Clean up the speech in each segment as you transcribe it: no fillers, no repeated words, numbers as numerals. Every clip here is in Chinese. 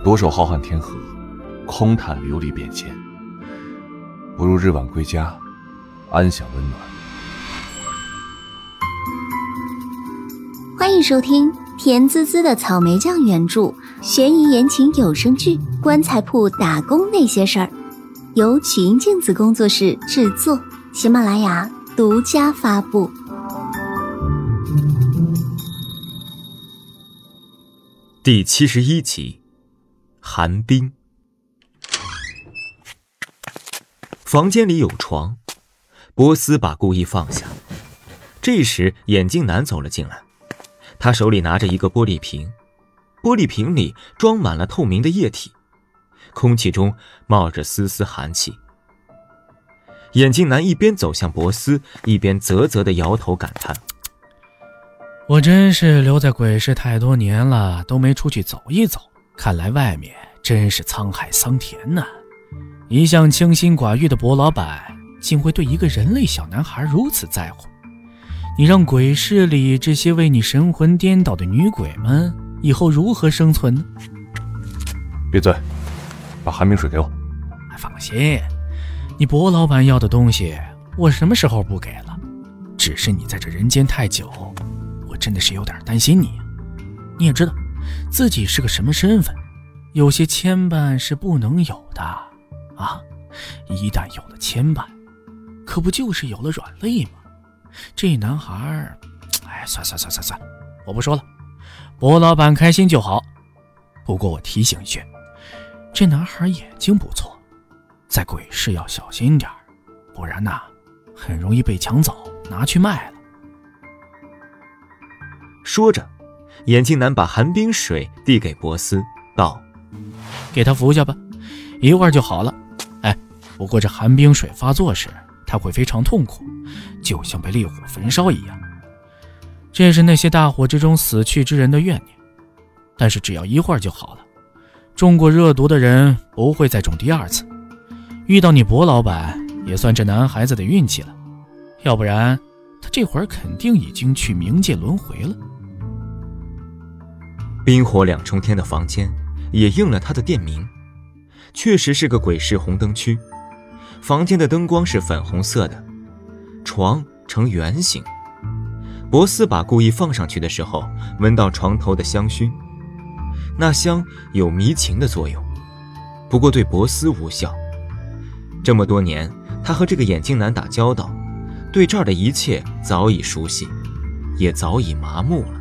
夺手浩瀚天河，空叹流离变迁，不如日晚归家，安享温暖。 欢迎收听甜滋滋的草莓酱原著悬疑言情有声剧《棺材铺打工那些事儿》，由曲音镜子工作室制作，喜马拉雅独家发布。 第71集，寒冰。房间里有床，波斯把顾意放下。这时眼镜男走了进来，他手里拿着一个玻璃瓶，玻璃瓶里装满了透明的液体，空气中冒着丝丝寒气。眼镜男一边走向波斯，一边啧啧地摇头感叹： 我真是留在鬼市太多年了，都没出去走一走，看来外面真是沧海桑田呐！一向清心寡欲的薄老板竟会对一个人类小男孩如此在乎，你让鬼市里这些为你神魂颠倒的女鬼们以后如何生存呢？ 闭嘴，把寒冰水给我。 放心，你薄老板要的东西我什么时候不给了，只是你在这人间太久，我真的是有点担心你。你也知道自己是个什么身份，有些牵绊是不能有的啊！一旦有了牵绊，可不就是有了软肋吗？这男孩，算，我不说了，薄老板开心就好。不过我提醒一句，这男孩眼睛不错，在鬼市要小心点，不然很容易被抢走拿去卖了。 说着，眼镜男把寒冰水递给波斯，道： 给他服下吧，一会儿就好了。不过这寒冰水发作时他会非常痛苦，就像被烈火焚烧一样，这是那些大火之中死去之人的怨念，但是只要一会儿就好了。中过热毒的人不会再中第二次，遇到你薄老板也算这男孩子的运气了，要不然他这会儿肯定已经去冥界轮回了。 冰火两重天的房间也应了他的店名，确实是个鬼市红灯区。房间的灯光是粉红色的，床呈圆形。波斯把顾意放上去的时候，闻到床头的香薰，那香有迷情的作用，不过对波斯无效。这么多年他和这个眼镜男打交道，对这儿的一切早已熟悉，也早已麻木了。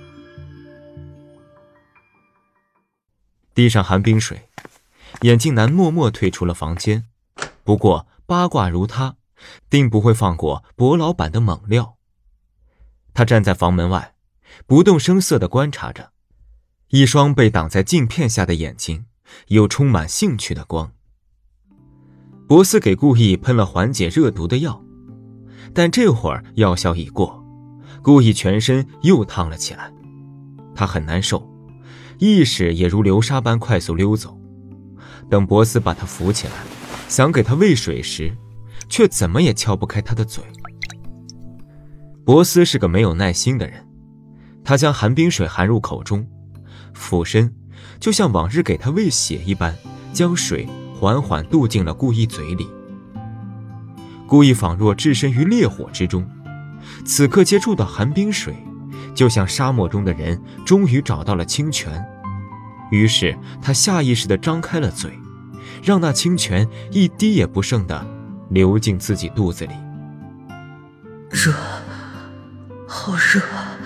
滴上寒冰水，眼镜男默默退出了房间。不过八卦如他，定不会放过薄老板的猛料。他站在房门外，不动声色地观察着，一双被挡在镜片下的眼睛有充满兴趣的光。波斯给顾意喷了缓解热毒的药，但这会儿药效已过，顾意全身又烫了起来，他很难受，意识也如流沙般快速溜走。等波斯把他扶起来，想给他喂水时，却怎么也撬不开他的嘴。波斯是个没有耐心的人，他将寒冰水含入口中，俯身就像往日给他喂血一般，将水缓缓渡进了顾意嘴里。顾意仿若置身于烈火之中，此刻接触到寒冰水，就像沙漠中的人终于找到了清泉。于是他下意识地张开了嘴，让那清泉一滴也不剩地流进自己肚子里。 热，好热。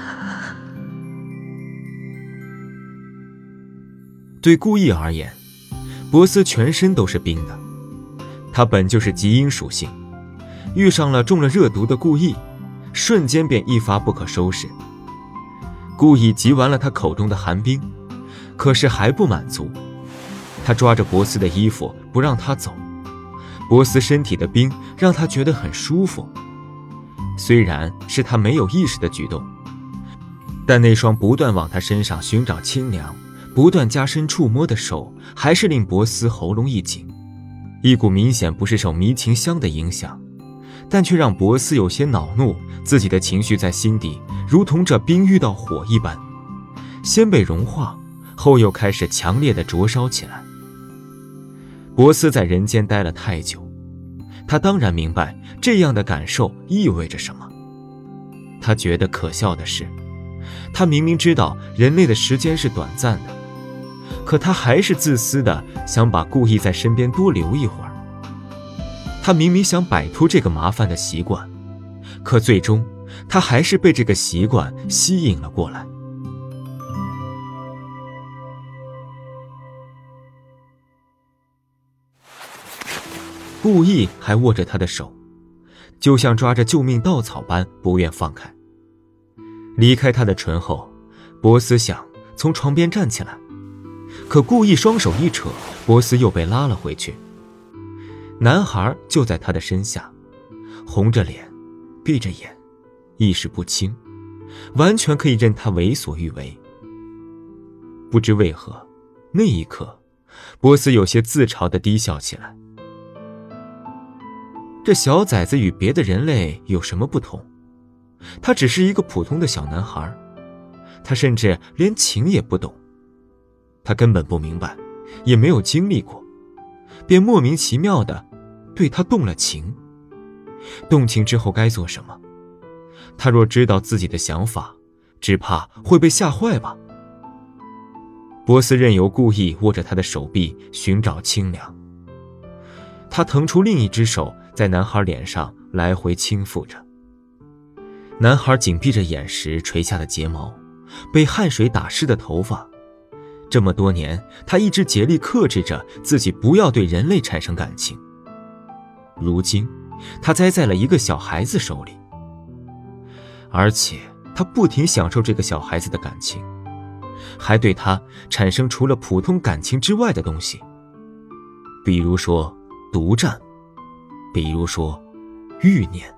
对顾意而言，波斯全身都是冰的，他本就是极阴属性，遇上了中了热毒的顾意，瞬间便一发不可收拾。顾意集完了他口中的寒冰，可是还不满足，他抓着波斯的衣服不让他走。波斯身体的冰让他觉得很舒服，虽然是他没有意识的举动，但那双不断往他身上寻找清凉，不断加深触摸的手，还是令波斯喉咙一紧。一股明显不是受迷情香的影响，但却让波斯有些恼怒，自己的情绪在心底如同这冰遇到火一般，先被融化， 后又开始强烈的灼烧起来。博斯在人间待了太久，他当然明白这样的感受意味着什么。他觉得可笑的是，他明明知道人类的时间是短暂的，可他还是自私的想把顾意在身边多留一会儿。他明明想摆脱这个麻烦的习惯，可最终他还是被这个习惯吸引了过来。顾意还握着他的手，就像抓着救命稻草般不愿放开。离开他的唇后，博斯想从床边站起来，可顾意双手一扯，博斯又被拉了回去。男孩就在他的身下，红着脸，闭着眼，意识不清，完全可以任他为所欲为。不知为何，那一刻，博斯有些自嘲地低笑起来。这小崽子与别的人类有什么不同？他只是一个普通的小男孩，他甚至连情也不懂，他根本不明白，也没有经历过，便莫名其妙地对他动了情。动情之后该做什么？他若知道自己的想法，只怕会被吓坏吧。博斯任由顾意握着他的手臂寻找清凉，他腾出另一只手在男孩脸上来回轻抚着。男孩紧闭着眼时垂下的睫毛，被汗水打湿的头发，这么多年他一直竭力克制着自己不要对人类产生感情，如今他栽在了一个小孩子手里，而且他不停享受这个小孩子的感情，还对他产生除了普通感情之外的东西，比如说独占，比如说欲念。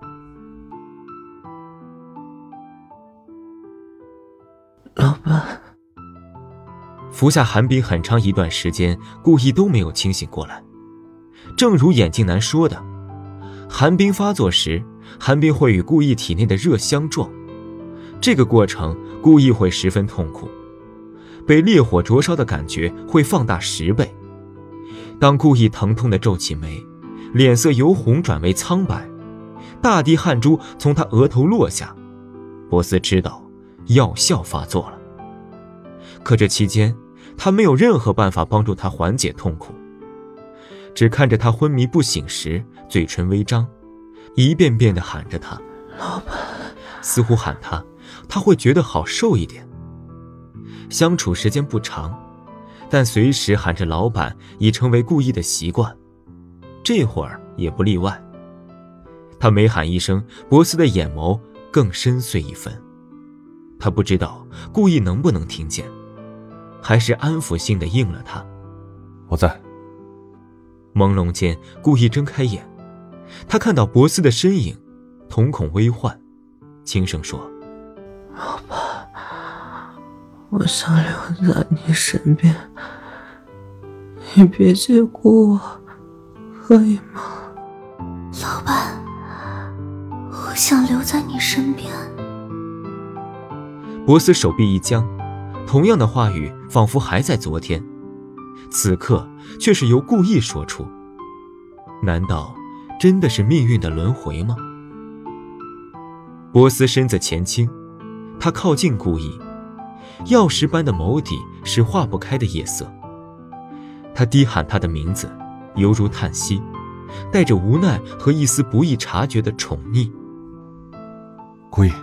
老板， 服下寒冰很长一段时间，顾意都没有清醒过来。正如眼镜男说的，寒冰发作时，寒冰会与顾意体内的热相撞，这个过程顾意会十分痛苦，被烈火灼烧的感觉会放大10倍。当顾意疼痛地皱起眉，脸色由红转为苍白，大滴汗珠从他额头落下，博斯知道药效发作了。可这期间他没有任何办法帮助他缓解痛苦，只看着他昏迷不醒时嘴唇微张，一遍遍地喊着他老板， 似乎喊他会觉得好受一点。相处时间不长，但随时喊着老板已成为顾意的习惯，这会儿也不例外。他每喊一声，博斯的眼眸更深邃一分。他不知道顾意能不能听见，还是安抚性地应了他。 我在。 朦胧间，顾意睁开眼，他看到博斯的身影，瞳孔微幻，轻声说： 老板，我想留在你身边，你别结果我，可以吗？ 老板，我想留在你身边。 博斯手臂一僵，同样的话语仿佛还在昨天，此刻却是由顾意说出。难道真的是命运的轮回吗？博斯身子前倾，他靠近顾意，药石般的眸底是化不开的夜色。他低喊他的名字，犹如叹息，带着无奈和一丝不易察觉的宠溺。 顾意。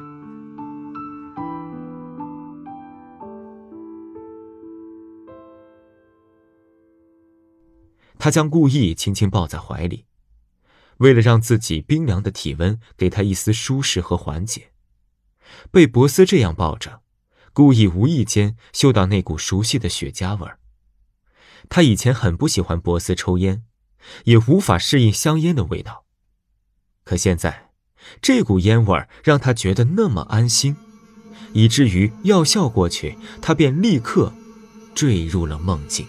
他将顾意轻轻抱在怀里，为了让自己冰凉的体温给他一丝舒适和缓解。被博斯这样抱着，顾意无意间嗅到那股熟悉的雪茄味儿。他以前很不喜欢博斯抽烟，也无法适应香烟的味道，可现在这股烟味儿让他觉得那么安心，以至于药效过去，他便立刻坠入了梦境。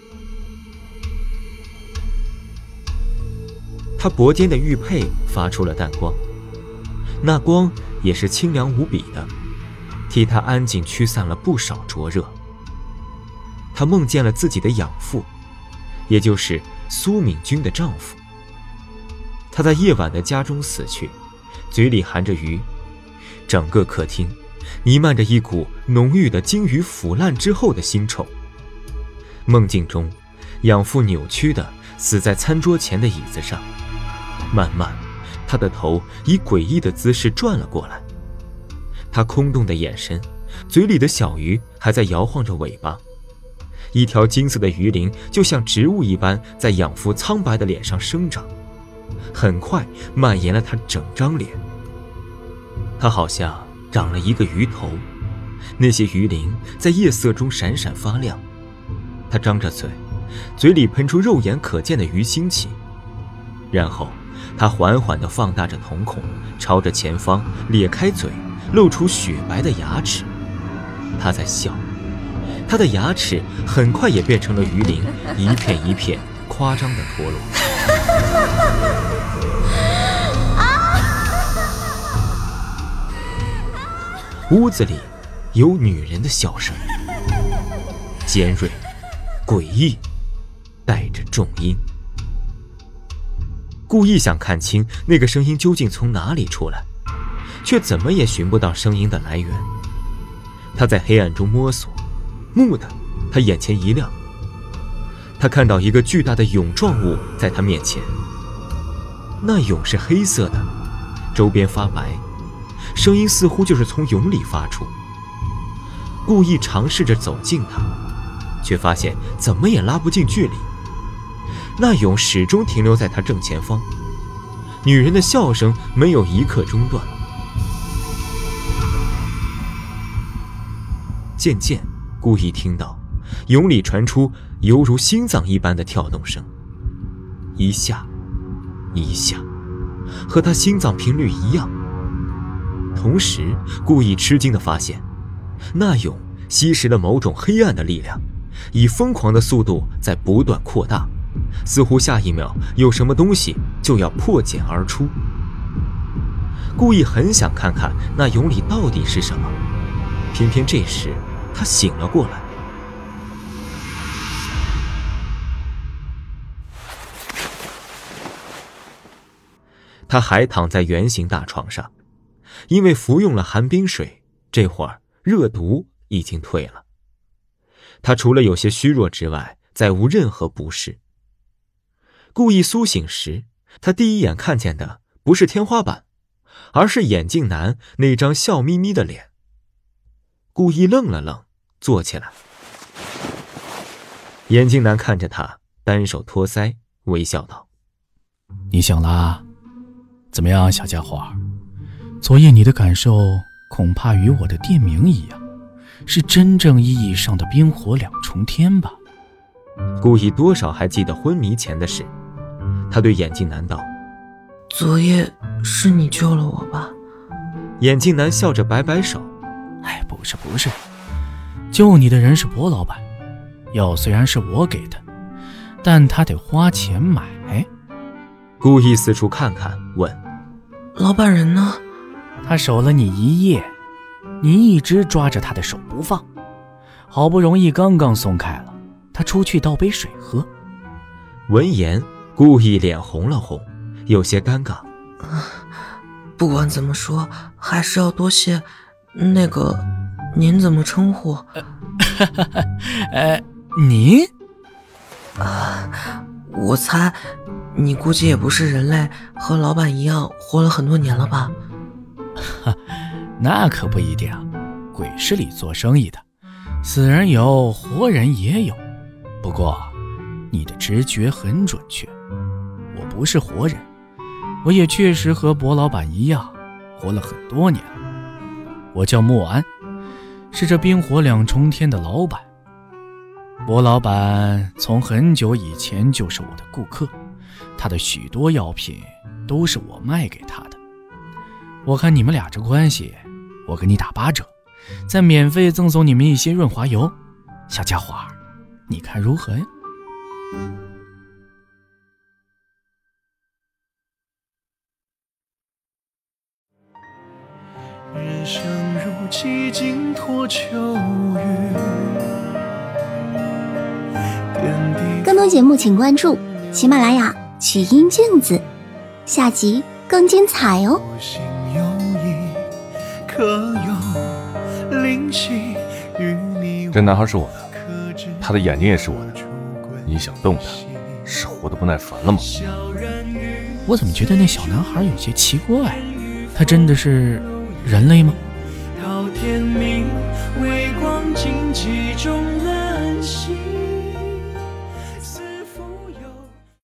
他脖间的玉佩发出了淡光，那光也是清凉无比的，替他安静驱散了不少灼热。 她梦见了自己的养父，也就是苏敏君的丈夫。他在夜晚的家中死去，嘴里含着鱼，整个客厅弥漫着一股浓郁的鲸鱼腐烂之后的腥臭。梦境中，养父扭曲地死在餐桌前的椅子上，慢慢，他的头以诡异的姿势转了过来。他空洞的眼神，嘴里的小鱼还在摇晃着尾巴，一条金色的鱼鳞就像植物一般在养父苍白的脸上生长，很快蔓延了他整张脸。他好像长了一个鱼头，那些鱼鳞在夜色中闪闪发亮。他张着嘴，嘴里喷出肉眼可见的鱼腥气，然后他缓缓地放大着瞳孔，朝着前方咧开嘴，露出雪白的牙齿。他在笑，他的牙齿很快也变成了鱼鳞，一片一片夸张地脱落。屋子里有女人的笑声，尖锐、诡异，带着重音。故意想看清那个声音究竟从哪里出来，却怎么也寻不到声音的来源。他在黑暗中摸索，蓦地，他眼前一亮，他看到一个巨大的蛹状物在他面前。那蛹是黑色的，周边发白，声音似乎就是从蛹里发出。故意尝试着走近它，却发现怎么也拉不近距离。那蛹始终停留在他正前方，女人的笑声没有一刻中断。渐渐，故意听到蛹里传出犹如心脏一般的跳动声，一下一下，和他心脏频率一样。同时，故意吃惊地发现，那蛹吸食了某种黑暗的力量，以疯狂的速度在不断扩大，似乎下一秒有什么东西就要破茧而出。故意很想看看那蛹里到底是什么，偏偏这时他醒了过来。他还躺在圆形大床上，因为服用了寒冰水，这会儿热毒已经退了。他除了有些虚弱之外，再无任何不适。故意苏醒时，他第一眼看见的不是天花板，而是眼镜男那张笑眯眯的脸。故意愣了愣，坐起来。眼镜男看着他，单手托腮，微笑道：“ 你醒了？怎么样，小家伙？昨夜你的感受恐怕与我的店名一样，是真正意义上的冰火两重天吧？” 故意多少还记得昏迷前的事，他对眼镜男道：“ 昨夜是你救了我吧？” 眼镜男笑着摆摆手：“ 哎，不是，救你的人是薄老板，药虽然是我给的，但他得花钱买。” 故意四处看看，问：“ 老板人呢？” 他守了你一夜，你一直抓着他的手不放，好不容易刚刚松开了，他出去倒杯水喝。 闻言，故意脸红了红，有些尴尬。 不管怎么说，还是要多谢那个，您怎么称呼？ 您？ 我猜你估计也不是人类，和老板一样活了很多年了吧？ 那可不一定啊，鬼市里做生意的，死人有，活人也有。不过，你的直觉很准确，我不是活人，我也确实和薄老板一样，活了很多年了。我叫莫安，是这冰火两重天的老板。薄老板从很久以前就是我的顾客，他的许多药品都是我卖给他的。我看你们俩这关系，我给你打8折，再免费赠送你们一些润滑油。小家伙，你看如何呀？ 人生如几经脱秋雨， 更多节目请关注喜马拉雅曲音镜子，下集更精彩哦。 这男孩是我的，他的眼睛也是我的，你想动他，是活得不耐烦了吗？ 我怎么觉得那小男孩有些奇怪？他真的是人类吗？ 到天明，微光荆棘中冷醒。